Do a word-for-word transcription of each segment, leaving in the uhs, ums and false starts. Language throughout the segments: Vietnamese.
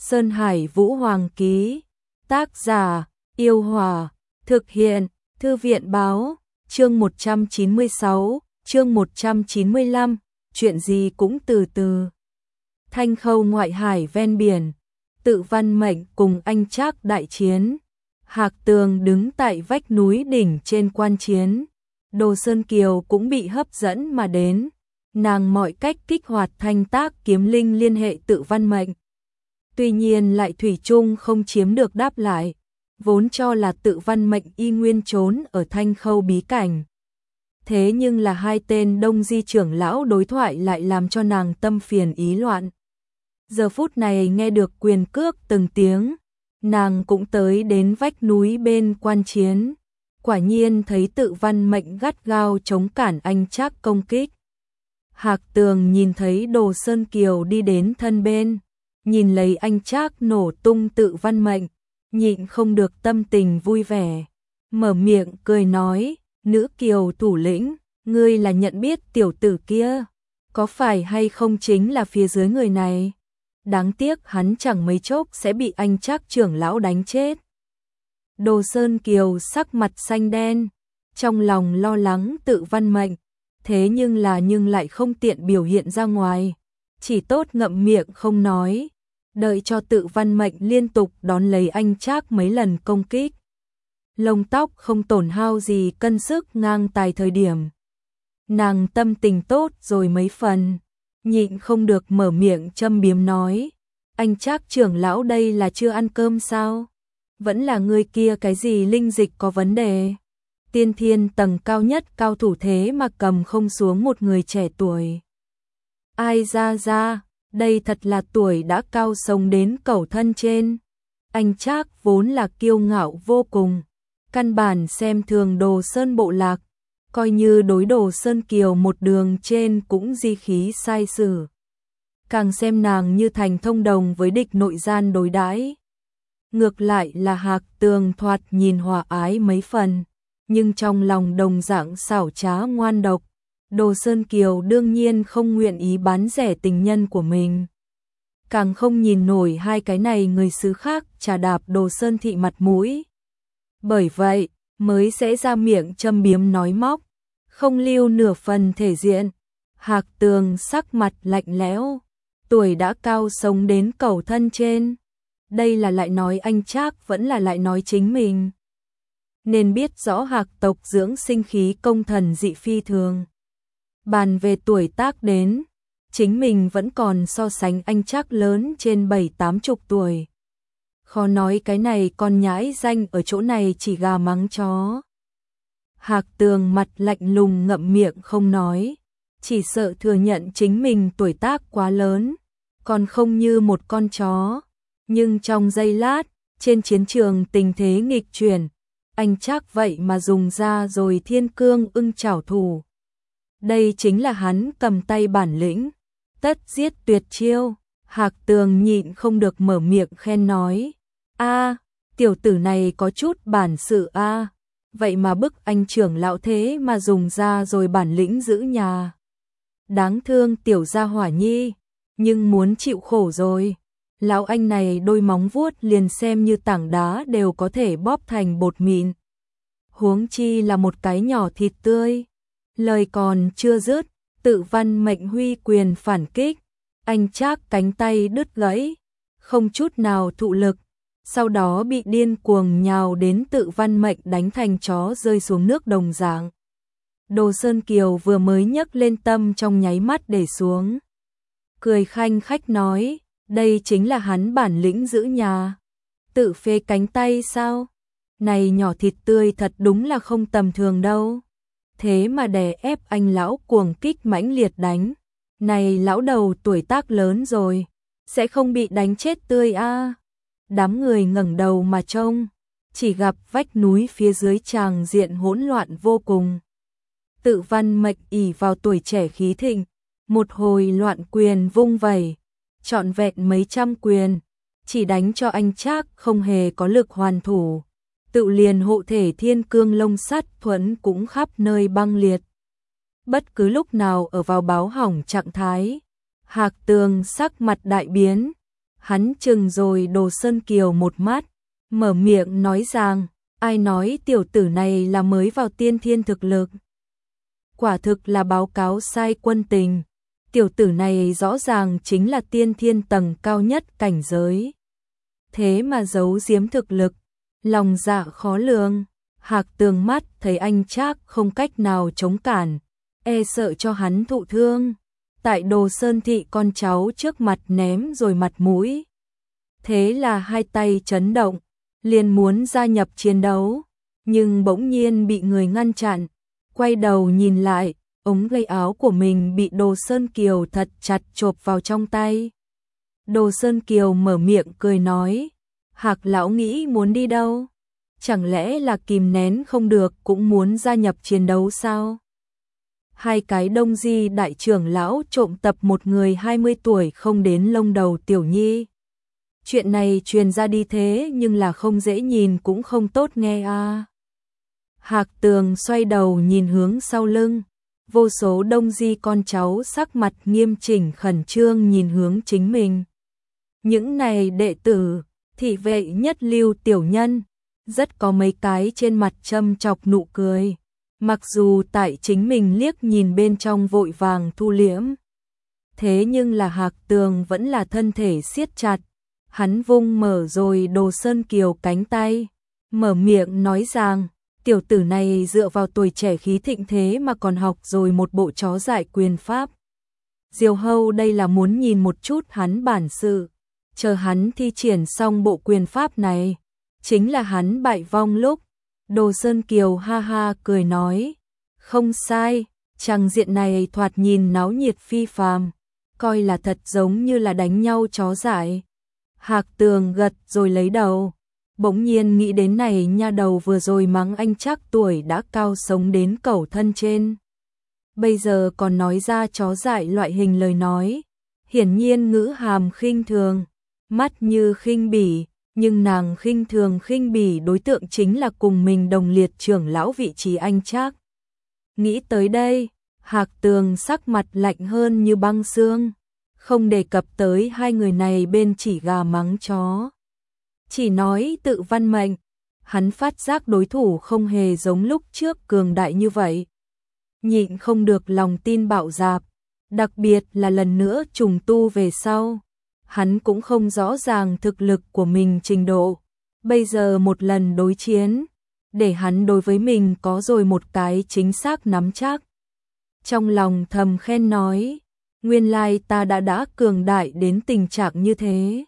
Sơn Hải Vũ Hoàng ký. Tác giả: Yêu Hòa. Thực hiện: Thư viện báo. Chương một trăm chín mươi sáu, chương một trăm chín mươi lăm, chuyện gì cũng từ từ. Thanh Khâu ngoại hải ven biển, Tự Văn Mệnh cùng anh Trác đại chiến. Hạc Tường đứng tại vách núi đỉnh trên quan chiến. Đồ Sơn Kiều cũng bị hấp dẫn mà đến. Nàng mọi cách kích hoạt thanh tác kiếm linh liên hệ Tự Văn Mệnh. Tuy nhiên lại thủy chung không chiếm được đáp lại, vốn cho là Tự Văn Mệnh y nguyên trốn ở Thanh Khâu bí cảnh. Thế nhưng là hai tên Đông Di trưởng lão đối thoại lại làm cho nàng tâm phiền ý loạn. Giờ phút này nghe được quyền cước từng tiếng, nàng cũng tới đến vách núi bên quan chiến. Quả nhiên thấy Tự Văn Mệnh gắt gao chống cản anh Trác công kích. Hạc Tường nhìn thấy Đồ Sơn Kiều đi đến thân bên, nhìn lấy anh Trác nổ tung Tự Văn Mệnh, nhịn không được tâm tình vui vẻ, mở miệng cười nói: "Nữ Kiều thủ lĩnh, ngươi là nhận biết tiểu tử kia, có phải hay không chính là phía dưới người này? Đáng tiếc hắn chẳng mấy chốc sẽ bị anh Trác trưởng lão đánh chết." Đồ Sơn Kiều sắc mặt xanh đen, trong lòng lo lắng Tự Văn Mệnh, thế nhưng là nhưng lại không tiện biểu hiện ra ngoài, chỉ tốt ngậm miệng không nói, đợi cho Tự Văn Mệnh liên tục đón lấy anh Trác mấy lần công kích. Lông tóc không tổn hao gì cân sức ngang tài thời điểm, nàng tâm tình tốt rồi mấy phần, nhịn không được mở miệng châm biếm nói: "Anh Trác trưởng lão đây là chưa ăn cơm sao? Vẫn là người kia cái gì linh dịch có vấn đề? Tiên thiên tầng cao nhất cao thủ thế mà cầm không xuống một người trẻ tuổi. Ai ra ra, đây thật là tuổi đã cao sống đến cẩu thân trên." Anh Trác vốn là kiêu ngạo vô cùng, căn bản xem thường Đồ Sơn bộ lạc, coi như đối Đồ Sơn Kiều một đường trên cũng di khí sai sử, càng xem nàng như thành thông đồng với địch nội gian đối đãi. Ngược lại là Hạc Tường thoạt nhìn hòa ái mấy phần, nhưng trong lòng đồng dạng xảo trá ngoan độc. Đồ Sơn Kiều đương nhiên không nguyện ý bán rẻ tình nhân của mình, càng không nhìn nổi hai cái này người xứ khác trà đạp Đồ Sơn thị mặt mũi. Bởi vậy, mới sẽ ra miệng châm biếm nói móc, không lưu nửa phần thể diện. Hạc Tường sắc mặt lạnh lẽo, tuổi đã cao sống đến cẩu thân trên. Đây là lại nói anh Trác vẫn là lại nói chính mình. Nên biết rõ Hạc tộc dưỡng sinh khí công thần dị phi thường. Bàn về tuổi tác đến, chính mình vẫn còn so sánh anh Trác lớn trên bảy tám chục tuổi. Khó nói cái này con nhãi danh ở chỗ này chỉ gà mắng chó. Hạc Tường mặt lạnh lùng ngậm miệng không nói, chỉ sợ thừa nhận chính mình tuổi tác quá lớn, còn không như một con chó. Nhưng trong giây lát, trên chiến trường tình thế nghịch chuyển, anh Trác vậy mà dùng ra rồi Thiên Cương Ưng Chảo thủ. Đây chính là hắn cầm tay bản lĩnh, tất giết tuyệt chiêu. Hạc Tường nhịn không được mở miệng khen nói: "A, tiểu tử này có chút bản sự a, vậy mà bức anh trưởng lão thế mà dùng ra rồi bản lĩnh giữ nhà. Đáng thương tiểu gia hỏa nhi, nhưng muốn chịu khổ rồi. Lão anh này đôi móng vuốt liền xem như tảng đá đều có thể bóp thành bột mịn, huống chi là một cái nhỏ thịt tươi." Lời còn chưa dứt, Tự Văn Mệnh huy quyền phản kích, anh Trác cánh tay đứt gãy, không chút nào thụ lực, sau đó bị điên cuồng nhào đến Tự Văn Mệnh đánh thành chó rơi xuống nước đồng dạng. Đồ Sơn Kiều vừa mới nhấc lên tâm trong nháy mắt để xuống, cười khanh khách nói: "Đây chính là hắn bản lĩnh giữ nhà, tự phế cánh tay sao? Này nhỏ thịt tươi thật đúng là không tầm thường đâu. Thế mà đè ép anh lão cuồng kích mãnh liệt đánh. Này lão đầu tuổi tác lớn rồi, sẽ không bị đánh chết tươi a à?" Đám người ngẩng đầu mà trông, chỉ gặp vách núi phía dưới tràng diện hỗn loạn vô cùng. Tự Văn Mệnh ỷ vào tuổi trẻ khí thịnh, một hồi loạn quyền vung vẩy, trọn vẹn mấy trăm quyền, chỉ đánh cho anh Trác không hề có lực hoàn thủ. Tự liền hộ thể Thiên Cương Lông Sắt thuẫn cũng khắp nơi băng liệt, bất cứ lúc nào ở vào báo hỏng trạng thái. Hạc Tường sắc mặt đại biến, Hắn chừng rồi Đồ Sơn Kiều một mắt, mở miệng nói rằng, ai nói tiểu tử này là mới vào tiên thiên thực lực. Quả thực là báo cáo sai quân tình, tiểu tử này rõ ràng chính là tiên thiên tầng cao nhất cảnh giới. Thế mà giấu giếm thực lực, lòng dạ khó lường. Hạc Tường mắt thấy anh Trác không cách nào chống cản, e sợ cho hắn thụ thương, tại Đồ Sơn thị con cháu trước mặt ném rồi mặt mũi. Thế là hai tay chấn động, liền muốn gia nhập chiến đấu, nhưng bỗng nhiên bị người ngăn chặn, quay đầu nhìn lại, ống gây áo của mình bị Đồ Sơn Kiều thật chặt chộp vào trong tay. Đồ Sơn Kiều mở miệng cười nói, Hạc lão nghĩ muốn đi đâu? Chẳng lẽ là kìm nén không được cũng muốn gia nhập chiến đấu sao? Hai cái Đông Di đại trưởng lão trộm tập một người hai mươi tuổi không đến lông đầu tiểu nhi. Chuyện này truyền ra đi thế nhưng là không dễ nhìn cũng không tốt nghe a. À. Hạc Tường xoay đầu nhìn hướng sau lưng, vô số Đông Di con cháu sắc mặt nghiêm chỉnh khẩn trương nhìn hướng chính mình. Những này đệ tử, thị vệ nhất lưu tiểu nhân, rất có mấy cái trên mặt châm chọc nụ cười, mặc dù tại chính mình liếc nhìn bên trong vội vàng thu liễm. Thế nhưng là Hạc Tường vẫn là thân thể siết chặt, hắn vung mở rồi Đồ Sơn Kiều cánh tay, mở miệng nói rằng, tiểu tử này dựa vào tuổi trẻ khí thịnh thế mà còn học rồi một bộ chó dại quyền pháp. Diều Hâu đây là muốn nhìn một chút hắn bản sự, chờ hắn thi triển xong bộ quyền pháp này, chính là hắn bại vong lúc. Đồ Sơn Kiều ha ha cười nói, không sai, trang diện này thoạt nhìn náo nhiệt phi phàm, coi là thật giống như là đánh nhau chó dại. Hạc Tường gật rồi lấy đầu, bỗng nhiên nghĩ đến này nha đầu vừa rồi mắng anh Trác tuổi đã cao sống đến cẩu thân trên. Bây giờ còn nói ra chó dại loại hình lời nói, hiển nhiên ngữ hàm khinh thường, mắt như khinh bỉ, nhưng nàng khinh thường khinh bỉ đối tượng chính là cùng mình đồng liệt trưởng lão vị trí anh Trác. Nghĩ tới đây, Hạc Tường sắc mặt lạnh hơn như băng xương, không đề cập tới hai người này bên chỉ gà mắng chó. Chỉ nói tự văn mệnh, hắn phát giác đối thủ không hề giống lúc trước cường đại như vậy. Nhịn không được lòng tin bạo dạp, đặc biệt là lần nữa trùng tu về sau. Hắn cũng không rõ ràng thực lực của mình trình độ. Bây giờ một lần đối chiến, để hắn đối với mình có rồi một cái chính xác nắm chắc. Trong lòng thầm khen nói, nguyên lai ta đã đã cường đại đến tình trạng như thế.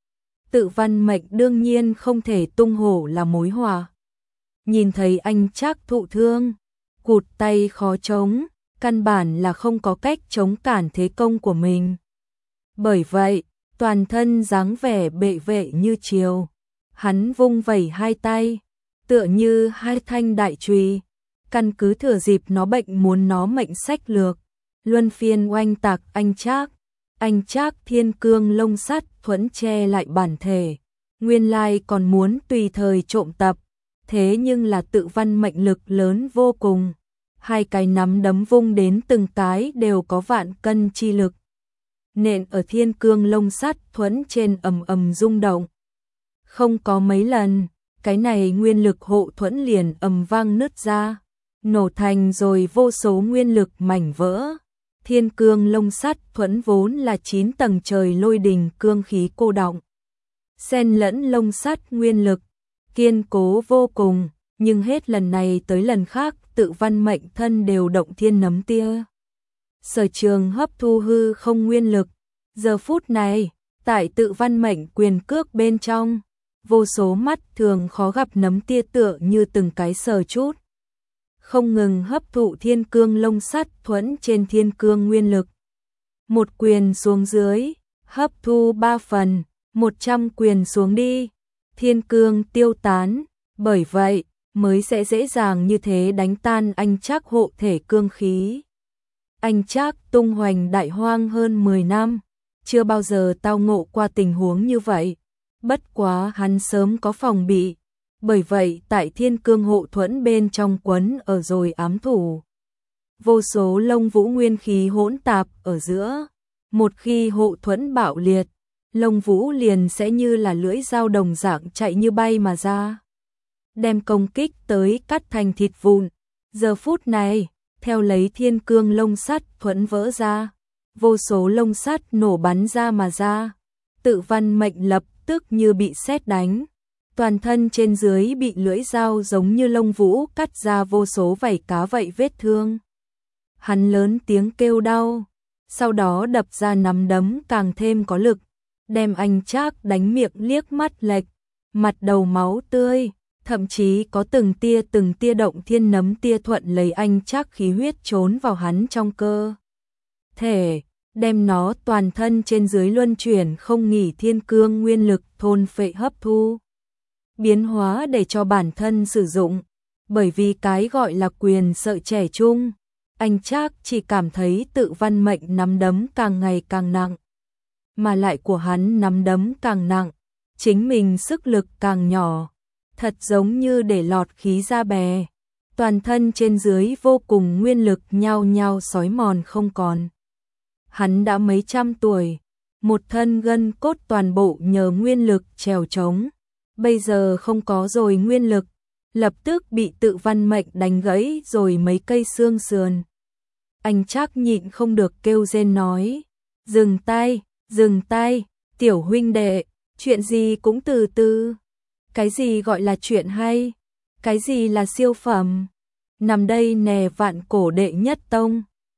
Tự văn mệnh đương nhiên không thể tung hổ là mối họa. Nhìn thấy anh Trác thụ thương, cụt tay khó chống, căn bản là không có cách chống cản thế công của mình. Bởi vậy, toàn thân dáng vẻ bệ vệ như chiều, hắn vung vẩy hai tay, tựa như hai thanh đại chùy, căn cứ thừa dịp nó bệnh muốn nó mệnh sách lược, luân phiên oanh tạc anh Trác. Anh Trác thiên cương lông sắt thuẫn che lại bản thể, nguyên lai còn muốn tùy thời trộm tập, thế nhưng là tự văn mệnh lực lớn vô cùng, hai cái nắm đấm vung đến từng cái đều có vạn cân chi lực. Nện ở thiên cương lông sắt thuẫn trên ầm ầm rung động. Không có mấy lần, cái này nguyên lực hộ thuẫn liền ầm vang nứt ra, nổ thành rồi vô số nguyên lực mảnh vỡ. Thiên cương lông sắt thuẫn vốn là chín tầng trời lôi đình cương khí cô động, xen lẫn lông sắt nguyên lực, kiên cố vô cùng, nhưng hết lần này tới lần khác tự văn mệnh thân đều động thiên nấm tia. Sở trường hấp thu hư không nguyên lực, giờ phút này, tại tự văn mệnh quyền cước bên trong, vô số mắt thường khó gặp nấm tia tựa như từng cái sờ chút. Không ngừng hấp thụ thiên cương lông sắt thuẫn trên thiên cương nguyên lực. Một quyền xuống dưới, hấp thu ba phần, một trăm quyền xuống đi, thiên cương tiêu tán, bởi vậy mới sẽ dễ dàng như thế đánh tan anh Trác hộ thể cương khí. Anh Trác tung hoành đại hoang hơn mười năm, chưa bao giờ tao ngộ qua tình huống như vậy, bất quá hắn sớm có phòng bị. Bởi vậy tại thiên cương hộ thuẫn bên trong quấn ở rồi ám thủ. Vô số lông vũ nguyên khí hỗn tạp ở giữa, một khi hộ thuẫn bạo liệt, Lông Vũ liền sẽ như là lưỡi dao đồng dạng chạy như bay mà ra, đem công kích tới cắt thành thịt vụn. Giờ phút này, theo lấy thiên cương lông sắt thuẫn vỡ ra, vô số lông sắt nổ bắn ra mà ra. Tự Văn Mệnh lập tức như bị sét đánh, toàn thân trên dưới bị lưỡi dao giống như lông vũ cắt ra vô số vảy cá vậy vết thương. Hắn lớn tiếng kêu đau, sau đó đập ra nắm đấm càng thêm có lực, đem anh Trác đánh miệng liếc mắt lệch, mặt đầu máu tươi, thậm chí có từng tia từng tia động thiên nấm tia thuận lấy anh Trác khí huyết trốn vào hắn trong cơ thể, đem nó toàn thân trên dưới luân chuyển không nghỉ thiên cương nguyên lực thôn phệ hấp thu, biến hóa để cho bản thân sử dụng. Bởi vì cái gọi là quyền sợi trẻ trung, anh Trác chỉ cảm thấy Tự Văn Mệnh nắm đấm càng ngày càng nặng, mà lại của hắn nắm đấm càng nặng, chính mình sức lực càng nhỏ, thật giống như để lọt khí ra bè, toàn thân trên dưới vô cùng nguyên lực nhao nhao xói mòn không còn. Hắn đã mấy trăm tuổi, một thân gân cốt toàn bộ nhờ nguyên lực trèo trống, bây giờ không có rồi nguyên lực, lập tức bị Tự Văn Mệnh đánh gãy rồi mấy cây xương sườn. Anh Trác nhịn không được kêu rên nói, dừng tay, dừng tay, tiểu huynh đệ, chuyện gì cũng từ từ. Cái gì gọi là chuyện hay, cái gì là siêu phẩm, nằm đây nè vạn cổ đệ nhất tông.